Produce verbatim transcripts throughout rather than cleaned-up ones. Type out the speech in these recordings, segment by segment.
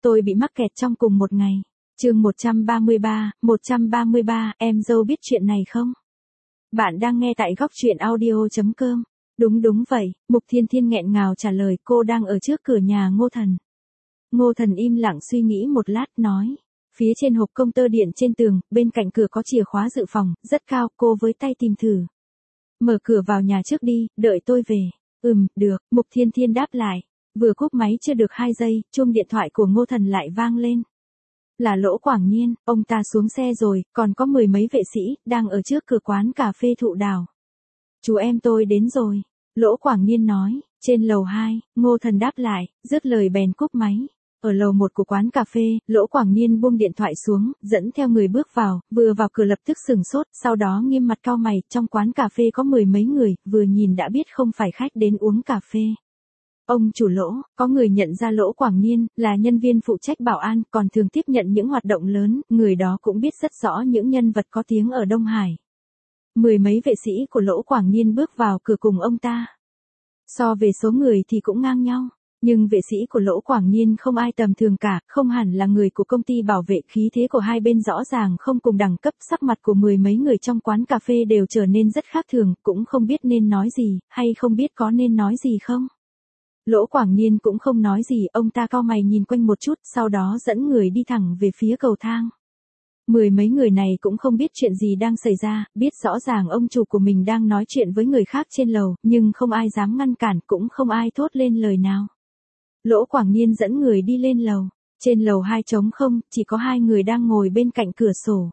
tôi bị mắc kẹt trong cùng một ngày. Chương một trăm ba mươi ba, một trăm ba mươi ba, em dâu biết chuyện này không? Bạn đang nghe tại góc truyện audio chấm com. Đúng đúng vậy, Mục Thiên Thiên nghẹn ngào trả lời, cô đang ở trước cửa nhà Ngô Thần. Ngô Thần im lặng suy nghĩ một lát nói. Phía trên hộp công tơ điện trên tường, bên cạnh cửa có chìa khóa dự phòng, rất cao, cô với tay tìm thử. Mở cửa vào nhà trước đi, đợi tôi về. Ừm, được, Mục Thiên Thiên đáp lại. Vừa cúp máy chưa được hai giây, chuông điện thoại của Ngô Thần lại vang lên. Là Lỗ Quảng Nhiên, ông ta xuống xe rồi, còn có mười mấy vệ sĩ, đang ở trước cửa quán cà phê Thụ Đào. Chú em tôi đến rồi, Lỗ Quảng Nhiên nói, trên lầu hai, Ngô Thần đáp lại, dứt lời bèn cúp máy. Ở lầu một của quán cà phê, Lỗ Quảng Nhiên buông điện thoại xuống, dẫn theo người bước vào, vừa vào cửa lập tức sừng sốt, sau đó nghiêm mặt cau mày, trong quán cà phê có mười mấy người, vừa nhìn đã biết không phải khách đến uống cà phê. Ông chủ Lỗ, có người nhận ra Lỗ Quảng Nhiên, là nhân viên phụ trách bảo an, còn thường tiếp nhận những hoạt động lớn, người đó cũng biết rất rõ những nhân vật có tiếng ở Đông Hải. Mười mấy vệ sĩ của Lỗ Quảng Nhiên bước vào cửa cùng ông ta. So về số người thì cũng ngang nhau, nhưng vệ sĩ của Lỗ Quảng Nhiên không ai tầm thường cả, không hẳn là người của công ty bảo vệ, khí thế của hai bên rõ ràng không cùng đẳng cấp, sắc mặt của mười mấy người trong quán cà phê đều trở nên rất khác thường, cũng không biết nên nói gì, hay không biết có nên nói gì không. Lỗ Quảng Nhiên cũng không nói gì, ông ta cau mày nhìn quanh một chút, sau đó dẫn người đi thẳng về phía cầu thang. Mười mấy người này cũng không biết chuyện gì đang xảy ra, biết rõ ràng ông chủ của mình đang nói chuyện với người khác trên lầu, nhưng không ai dám ngăn cản, cũng không ai thốt lên lời nào. Lỗ Quảng Nhiên dẫn người đi lên lầu, trên lầu hai trống không, chỉ có hai người đang ngồi bên cạnh cửa sổ.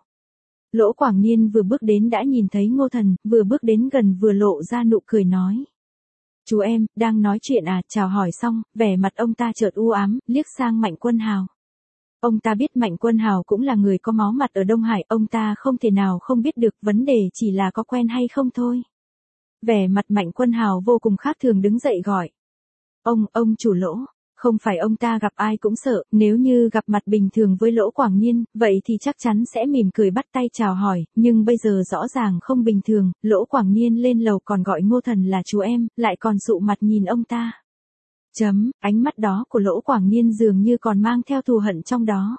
Lỗ Quảng Nhiên vừa bước đến đã nhìn thấy Ngô Thần, vừa bước đến gần vừa lộ ra nụ cười nói. Chú em, đang nói chuyện à, chào hỏi xong, vẻ mặt ông ta chợt u ám, liếc sang Mạnh Quân Hào. Ông ta biết Mạnh Quân Hào cũng là người có máu mặt ở Đông Hải, ông ta không thể nào không biết được, vấn đề chỉ là có quen hay không thôi. Vẻ mặt Mạnh Quân Hào vô cùng khác thường đứng dậy gọi. Ông, ông chủ Lỗ, không phải ông ta gặp ai cũng sợ, nếu như gặp mặt bình thường với Lỗ Quảng Nhiên, vậy thì chắc chắn sẽ mỉm cười bắt tay chào hỏi, nhưng bây giờ rõ ràng không bình thường, Lỗ Quảng Nhiên lên lầu còn gọi Ngô Thần là chú em, lại còn sụ mặt nhìn ông ta. Chấm, ánh mắt đó của Lỗ Quảng Nhiên dường như còn mang theo thù hận trong đó.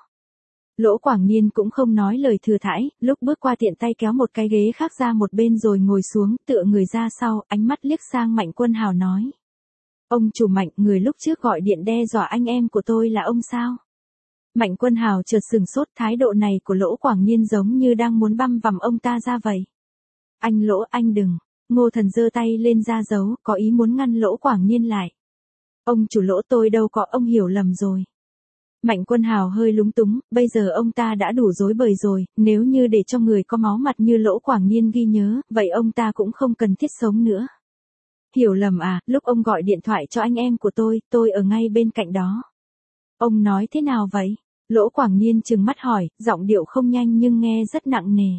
Lỗ Quảng Nhiên cũng không nói lời thừa thãi, lúc bước qua tiện tay kéo một cái ghế khác ra một bên rồi ngồi xuống, tựa người ra sau, ánh mắt liếc sang Mạnh Quân Hào nói. Ông chủ Mạnh, người lúc trước gọi điện đe dọa anh em của tôi là ông sao? Mạnh Quân Hào chợt sừng sốt, thái độ này của Lỗ Quảng Nhiên giống như đang muốn băm vằm ông ta ra vậy. Anh Lỗ, anh đừng. Ngô Thần giơ tay lên ra dấu, có ý muốn ngăn Lỗ Quảng Nhiên lại. Ông chủ Lỗ, tôi đâu có, ông hiểu lầm rồi. Mạnh Quân Hào hơi lúng túng, bây giờ ông ta đã đủ rối bời rồi, nếu như để cho người có máu mặt như Lỗ Quảng Nhiên ghi nhớ, vậy ông ta cũng không cần thiết sống nữa. Hiểu lầm à, lúc ông gọi điện thoại cho anh em của tôi, tôi ở ngay bên cạnh đó. Ông nói thế nào vậy? Lỗ Quảng Nhiên trừng mắt hỏi, giọng điệu không nhanh nhưng nghe rất nặng nề.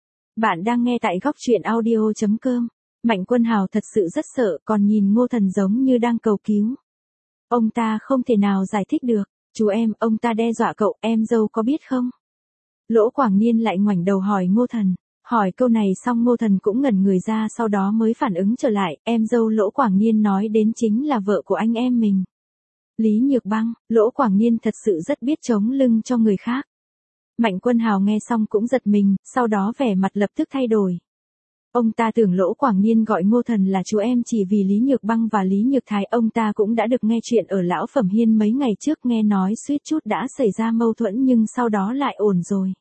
Bạn đang nghe tại góc truyện audio chấm com. Mạnh Quân Hào thật sự rất sợ, còn nhìn Ngô Thần giống như đang cầu cứu. Ông ta không thể nào giải thích được. Chú em, ông ta đe dọa cậu, em dâu có biết không? Lỗ Quảng Nhiên lại ngoảnh đầu hỏi Ngô Thần. Hỏi câu này xong Ngô Thần cũng ngẩn người ra, sau đó mới phản ứng trở lại, em dâu Lỗ Quảng Nhiên nói đến chính là vợ của anh em mình. Lý Nhược Băng. Lỗ Quảng Nhiên thật sự rất biết chống lưng cho người khác. Mạnh Quân Hào nghe xong cũng giật mình, sau đó vẻ mặt lập tức thay đổi. Ông ta tưởng Lỗ Quảng Nhiên gọi Ngô Thần là chú em chỉ vì Lý Nhược Băng và Lý Nhược Thái, ông ta cũng đã được nghe chuyện ở Lão Phẩm Hiên mấy ngày trước, nghe nói suýt chút đã xảy ra mâu thuẫn nhưng sau đó lại ổn rồi.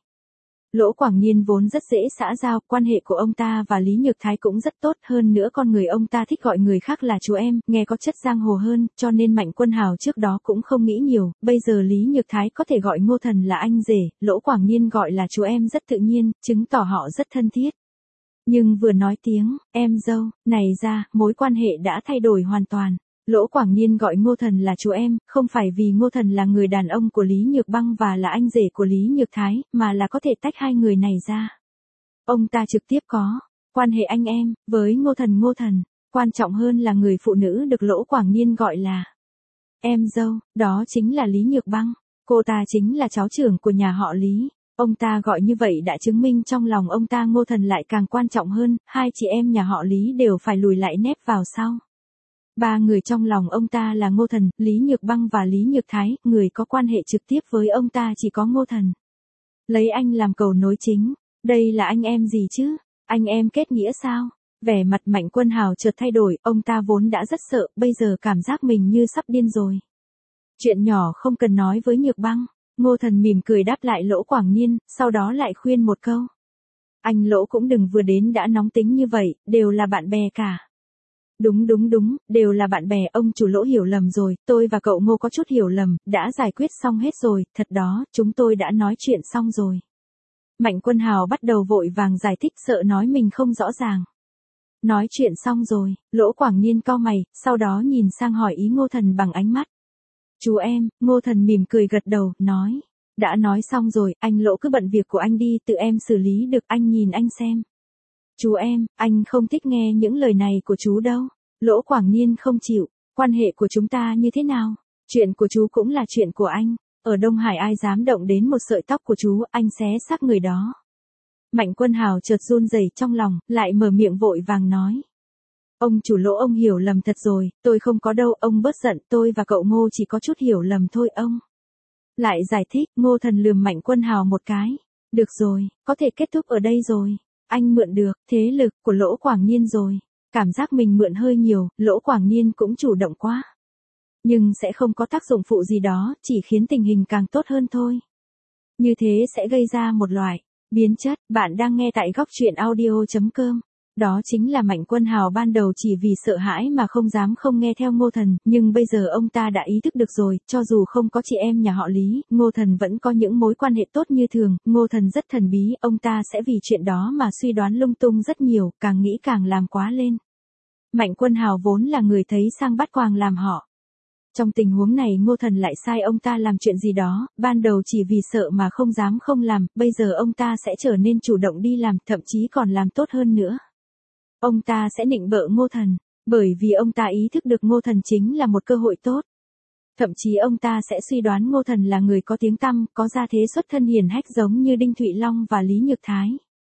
Lỗ Quảng Nhiên vốn rất dễ xã giao, quan hệ của ông ta và Lý Nhược Thái cũng rất tốt, hơn nữa con người ông ta thích gọi người khác là chú em, nghe có chất giang hồ hơn, cho nên Mạnh Quân Hào trước đó cũng không nghĩ nhiều, bây giờ Lý Nhược Thái có thể gọi Ngô Thần là anh rể, Lỗ Quảng Nhiên gọi là chú em rất tự nhiên, chứng tỏ họ rất thân thiết. Nhưng vừa nói tiếng, em dâu, này ra, mối quan hệ đã thay đổi hoàn toàn. Lỗ Quảng Nhiên gọi Ngô Thần là chú em, không phải vì Ngô Thần là người đàn ông của Lý Nhược Băng và là anh rể của Lý Nhược Thái, mà là có thể tách hai người này ra. Ông ta trực tiếp có quan hệ anh em với Ngô Thần. Ngô Thần, quan trọng hơn là người phụ nữ được Lỗ Quảng Nhiên gọi là em dâu, đó chính là Lý Nhược Băng. Cô ta chính là cháu trưởng của nhà họ Lý. Ông ta gọi như vậy đã chứng minh trong lòng ông ta Ngô Thần lại càng quan trọng hơn, hai chị em nhà họ Lý đều phải lùi lại nép vào sau. Ba người trong lòng ông ta là Ngô Thần, Lý Nhược Băng và Lý Nhược Thái, người có quan hệ trực tiếp với ông ta chỉ có Ngô Thần. Lấy anh làm cầu nối chính, đây là anh em gì chứ? Anh em kết nghĩa sao? Vẻ mặt Mạnh Quân Hào chợt thay đổi, ông ta vốn đã rất sợ, bây giờ cảm giác mình như sắp điên rồi. Chuyện nhỏ không cần nói với Nhược Băng. Ngô Thần mỉm cười đáp lại Lỗ Quảng Niên, sau đó lại khuyên một câu. Anh Lỗ cũng đừng vừa đến đã nóng tính như vậy, đều là bạn bè cả. Đúng đúng đúng, đều là bạn bè, ông chủ Lỗ hiểu lầm rồi, tôi và cậu Ngô có chút hiểu lầm, đã giải quyết xong hết rồi, thật đó, chúng tôi đã nói chuyện xong rồi. Mạnh Quân Hào bắt đầu vội vàng giải thích, sợ nói mình không rõ ràng. Nói chuyện xong rồi, Lỗ Quảng Niên cau mày, sau đó nhìn sang hỏi ý Ngô Thần bằng ánh mắt. Chú em, Ngô Thần mỉm cười gật đầu, nói. Đã nói xong rồi, anh Lỗ cứ bận việc của anh đi, tự em xử lý được, anh nhìn anh xem. Chú em, anh không thích nghe những lời này của chú đâu. Lỗ Quảng Niên không chịu, quan hệ của chúng ta như thế nào? Chuyện của chú cũng là chuyện của anh. Ở Đông Hải ai dám động đến một sợi tóc của chú, anh xé xác người đó. Mạnh Quân Hào chợt run rẩy trong lòng, lại mở miệng vội vàng nói. Ông chủ Lỗ, ông hiểu lầm thật rồi, tôi không có đâu, ông bớt giận, tôi và cậu Ngô chỉ có chút hiểu lầm thôi ông. Lại giải thích, Ngô Thần lườm Mạnh Quân Hào một cái. Được rồi, có thể kết thúc ở đây rồi. Anh mượn được thế lực của Lỗ Quảng Niên rồi. Cảm giác mình mượn hơi nhiều, Lỗ Quảng Niên cũng chủ động quá. Nhưng sẽ không có tác dụng phụ gì đó, chỉ khiến tình hình càng tốt hơn thôi. Như thế sẽ gây ra một loại biến chất. Bạn đang nghe tại góc truyện audio chấm com. Đó chính là Mạnh Quân Hào ban đầu chỉ vì sợ hãi mà không dám không nghe theo Ngô Thần, nhưng bây giờ ông ta đã ý thức được rồi, cho dù không có chị em nhà họ Lý, Ngô Thần vẫn có những mối quan hệ tốt như thường, Ngô Thần rất thần bí, ông ta sẽ vì chuyện đó mà suy đoán lung tung rất nhiều, càng nghĩ càng làm quá lên. Mạnh Quân Hào vốn là người thấy sang bắt quàng làm họ. Trong tình huống này Ngô Thần lại sai ông ta làm chuyện gì đó, ban đầu chỉ vì sợ mà không dám không làm, bây giờ ông ta sẽ trở nên chủ động đi làm, thậm chí còn làm tốt hơn nữa. Ông ta sẽ nịnh bợ Ngô Thần, bởi vì ông ta ý thức được Ngô Thần chính là một cơ hội tốt. Thậm chí ông ta sẽ suy đoán Ngô Thần là người có tiếng tăm, có gia thế xuất thân hiển hách giống như Đinh Thụy Long và Lý Nhược Thái.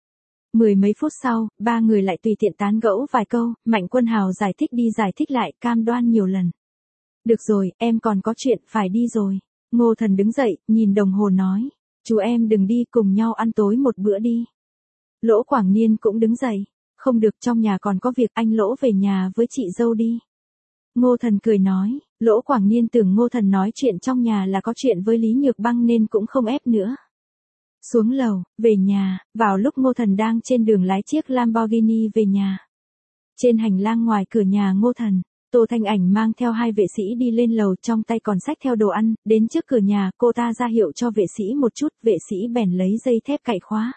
Mười mấy phút sau, ba người lại tùy tiện tán gẫu vài câu, Mạnh Quân Hào giải thích đi giải thích lại, cam đoan nhiều lần. Được rồi, em còn có chuyện, phải đi rồi. Ngô Thần đứng dậy, nhìn đồng hồ nói. Chú em đừng đi, cùng nhau ăn tối một bữa đi. Lỗ Quảng Niên cũng đứng dậy. Không được, trong nhà còn có việc, anh Lỗ về nhà với chị dâu đi. Ngô Thần cười nói. Lỗ Quảng Niên tưởng Ngô Thần nói chuyện trong nhà là có chuyện với Lý Nhược Băng nên cũng không ép nữa. Xuống lầu, về nhà, vào lúc Ngô Thần đang trên đường lái chiếc Lamborghini về nhà. Trên hành lang ngoài cửa nhà Ngô Thần, Tô Thanh Ảnh mang theo hai vệ sĩ đi lên lầu, trong tay còn xách theo đồ ăn, đến trước cửa nhà, cô ta ra hiệu cho vệ sĩ một chút, vệ sĩ bèn lấy dây thép cạy khóa.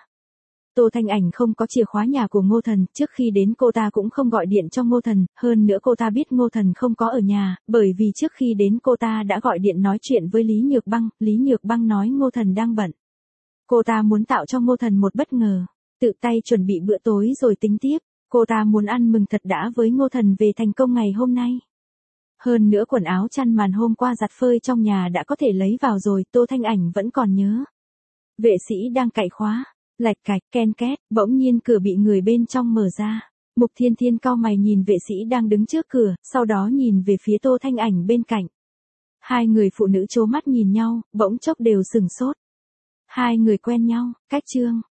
Tô Thanh Ảnh không có chìa khóa nhà của Ngô Thần, trước khi đến cô ta cũng không gọi điện cho Ngô Thần, hơn nữa cô ta biết Ngô Thần không có ở nhà, bởi vì trước khi đến cô ta đã gọi điện nói chuyện với Lý Nhược Băng, Lý Nhược Băng nói Ngô Thần đang bận. Cô ta muốn tạo cho Ngô Thần một bất ngờ, tự tay chuẩn bị bữa tối rồi tính tiếp, cô ta muốn ăn mừng thật đã với Ngô Thần về thành công ngày hôm nay. Hơn nữa quần áo chăn màn hôm qua giặt phơi trong nhà đã có thể lấy vào rồi, Tô Thanh Ảnh vẫn còn nhớ. Vệ sĩ đang cạy khóa. Lạch cạch, ken két, bỗng nhiên cửa bị người bên trong mở ra. Mục Thiên Thiên cau mày nhìn vệ sĩ đang đứng trước cửa, sau đó nhìn về phía Tô Thanh Ảnh bên cạnh. Hai người phụ nữ trố mắt nhìn nhau, bỗng chốc đều sừng sốt. Hai người quen nhau, cách chương.